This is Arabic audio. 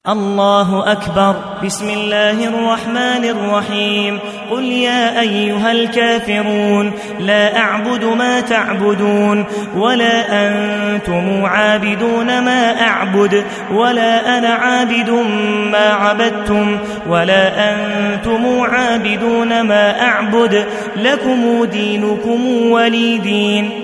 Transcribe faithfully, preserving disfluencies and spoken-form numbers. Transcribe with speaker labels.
Speaker 1: الله أكبر. بسم الله الرحمن الرحيم. قل يا أيها الكافرون لا أعبد ما تعبدون ولا أنتم عابدون ما أعبد ولا أنا عابد ما عبدتم ولا أنتم عابدون ما أعبد لكم دينكم ولي دين.